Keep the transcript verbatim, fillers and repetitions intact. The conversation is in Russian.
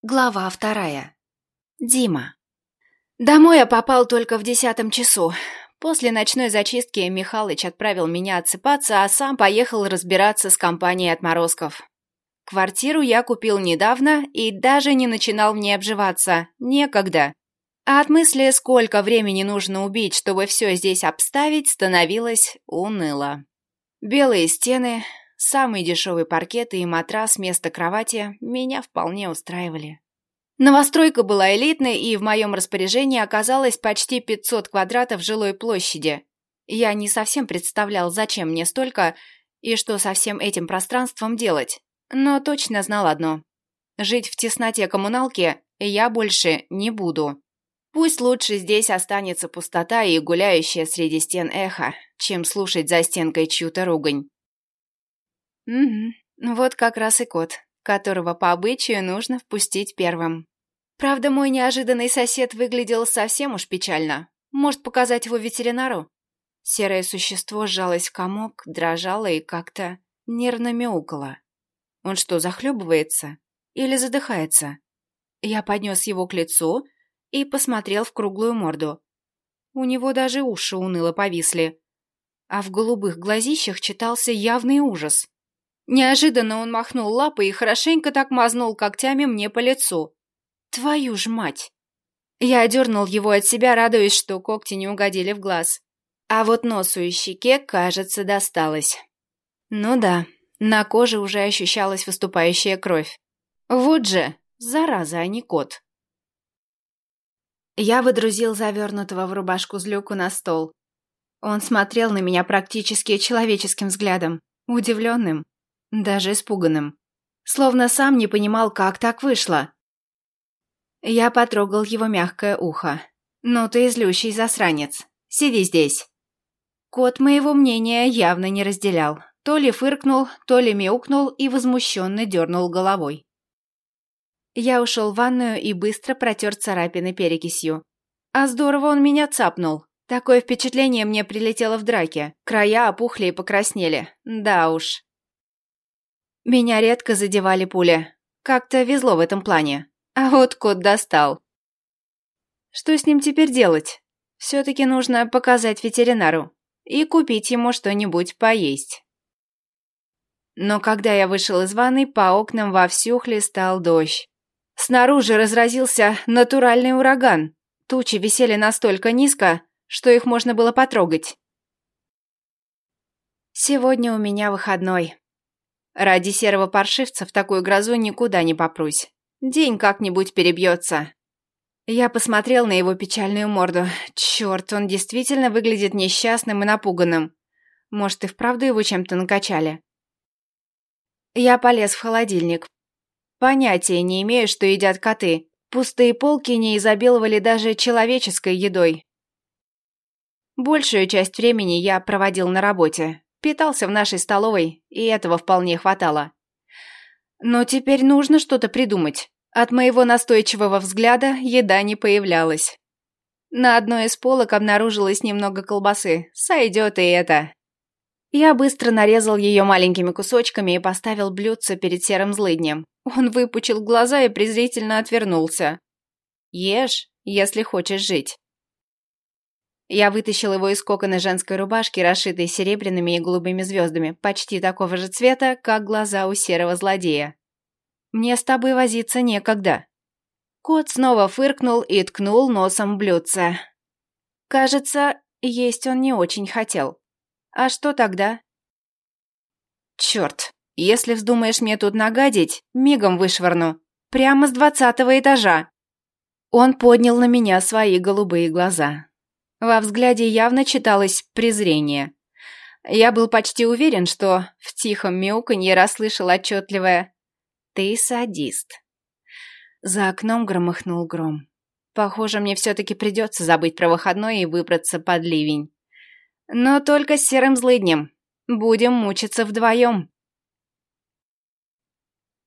Глава вторая. Дима. Домой я попал только в десятом часу. После ночной зачистки Михалыч отправил меня отсыпаться, а сам поехал разбираться с компанией отморозков. Квартиру я купил недавно и даже не начинал в ней обживаться. Некогда. А от мысли, сколько времени нужно убить, чтобы все здесь обставить, становилось уныло. Белые стены, самый дешевый паркет и матрас вместо кровати меня вполне устраивали. Новостройка была элитной, и в моем распоряжении оказалось почти пятьсот квадратов жилой площади. Я не совсем представлял, зачем мне столько и что со всем этим пространством делать, но точно знал одно. Жить в тесноте коммуналки я больше не буду. Пусть лучше здесь останется пустота и гуляющая среди стен эхо, чем слушать за стенкой чью-то ругань. Угу, вот как раз и кот, которого по обычаю нужно впустить первым. Правда, мой неожиданный сосед выглядел совсем уж печально. Может, показать его ветеринару? Серое существо сжалось в комок, дрожало и как-то нервно мяукало. Он что, захлебывается? Или задыхается? Я поднес его к лицу и посмотрел в круглую морду. У него даже уши уныло повисли, а в голубых глазищах читался явный ужас. Неожиданно он махнул лапой и хорошенько так мазнул когтями мне по лицу. Твою ж мать! Я одернул его от себя, радуясь, что когти не угодили в глаз. А вот носу и щеке, кажется, досталось. Ну да, на коже уже ощущалась выступающая кровь. Вот же, зараза, а не кот. Я выдрузил завернутого в рубашку злюку на стол. Он смотрел на меня практически человеческим взглядом, удивленным. Даже испуганным. Словно сам не понимал, как так вышло. Я потрогал его мягкое ухо. «Ну ты злющий засранец. Сиди здесь». Кот моего мнения явно не разделял. То ли фыркнул, то ли мяукнул и возмущенно дернул головой. Я ушел в ванную и быстро протер царапины перекисью. А здорово он меня цапнул. Такое впечатление мне прилетело в драке. Края опухли и покраснели. Да уж. Меня редко задевали пули. Как-то везло в этом плане. А вот кот достал. Что с ним теперь делать? Все-таки нужно показать ветеринару и купить ему что-нибудь поесть. Но когда я вышел из ванной, по окнам вовсю хлестал дождь. Снаружи разразился натуральный ураган. Тучи висели настолько низко, что их можно было потрогать. Сегодня у меня выходной. Ради серого паршивца в такую грозу никуда не попрусь. День как-нибудь перебьется. Я посмотрел на его печальную морду. Черт, он действительно выглядит несчастным и напуганным. Может, и вправду его чем-то накачали? Я полез в холодильник. Понятия не имею, что едят коты. Пустые полки не изобиловали даже человеческой едой. Большую часть времени я проводил на работе. Питался в нашей столовой, и этого вполне хватало. Но теперь нужно что-то придумать. От моего настойчивого взгляда еда не появлялась. На одной из полок обнаружилось немного колбасы. Сойдет и это. Я быстро нарезал ее маленькими кусочками и поставил блюдце перед серым злыднем. Он выпучил глаза и презрительно отвернулся. Ешь, если хочешь жить. Я вытащил его из кокона женской рубашки, расшитой серебряными и голубыми звездами, почти такого же цвета, как глаза у серого злодея. Мне с тобой возиться некогда. Кот снова фыркнул и ткнул носом в блюдце. Кажется, есть он не очень хотел. А что тогда? Черт, если вздумаешь мне тут нагадить, мигом вышвырну. Прямо с двадцатого этажа. Он поднял на меня свои голубые глаза. Во взгляде явно читалось презрение. Я был почти уверен, что в тихом мяуканье расслышал отчетливое «Ты садист». За окном громыхнул гром. Похоже, мне все-таки придется забыть про выходной и выбраться под ливень. Но только с серым злыднем. Будем мучиться вдвоем.